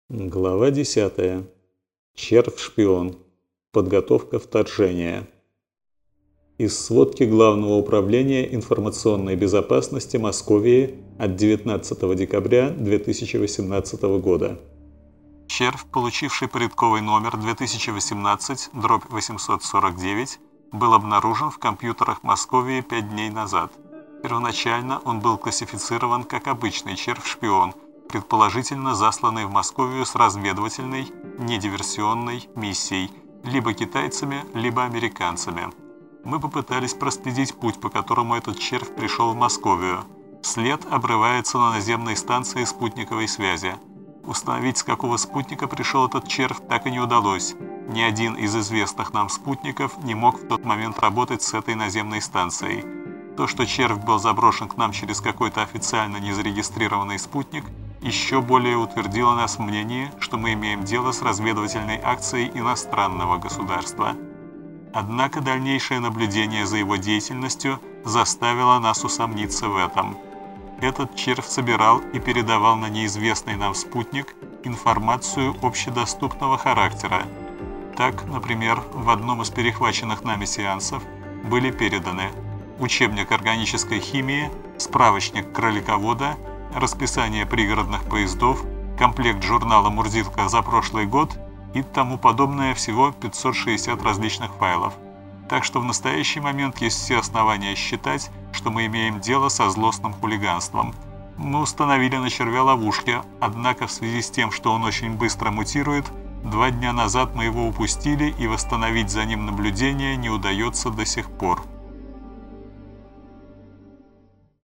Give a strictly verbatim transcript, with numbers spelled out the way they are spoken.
Глава десятая. Червь-шпион. Подготовка вторжения. Из сводки Главного управления информационной безопасности Московии от девятнадцатого декабря две тысячи восемнадцатого года. Червь, получивший порядковый номер две тысячи восемнадцать восемьсот сорок девять, был обнаружен в компьютерах Московии пять дней назад. Первоначально он был классифицирован как обычный червь-шпион, предположительно засланный в Московию с разведывательной, недиверсионной миссией, либо китайцами, либо американцами. Мы попытались проследить путь, по которому этот червь пришел в Московию. След обрывается на наземной станции спутниковой связи. Установить, с какого спутника пришел этот червь, так и не удалось. Ни один из известных нам спутников не мог в тот момент работать с этой наземной станцией. То, что червь был заброшен к нам через какой-то официально незарегистрированный спутник, еще более утвердило нас в мнении, что мы имеем дело с разведывательной акцией иностранного государства. Однако дальнейшее наблюдение за его деятельностью заставило нас усомниться в этом. Этот червь собирал и передавал на неизвестный нам спутник информацию общедоступного характера. Так, например, в одном из перехваченных нами сеансов были переданы учебник органической химии, справочник кроликовода, расписание пригородных поездов, комплект журнала «Мурзилка» за прошлый год и тому подобное, всего пятьсот шестьдесят различных файлов. Так что в настоящий момент есть все основания считать, что мы имеем дело со злостным хулиганством. Мы установили на червя ловушки, однако в связи с тем, что он очень быстро мутирует, два дня назад мы его упустили и восстановить за ним наблюдение не удается до сих пор.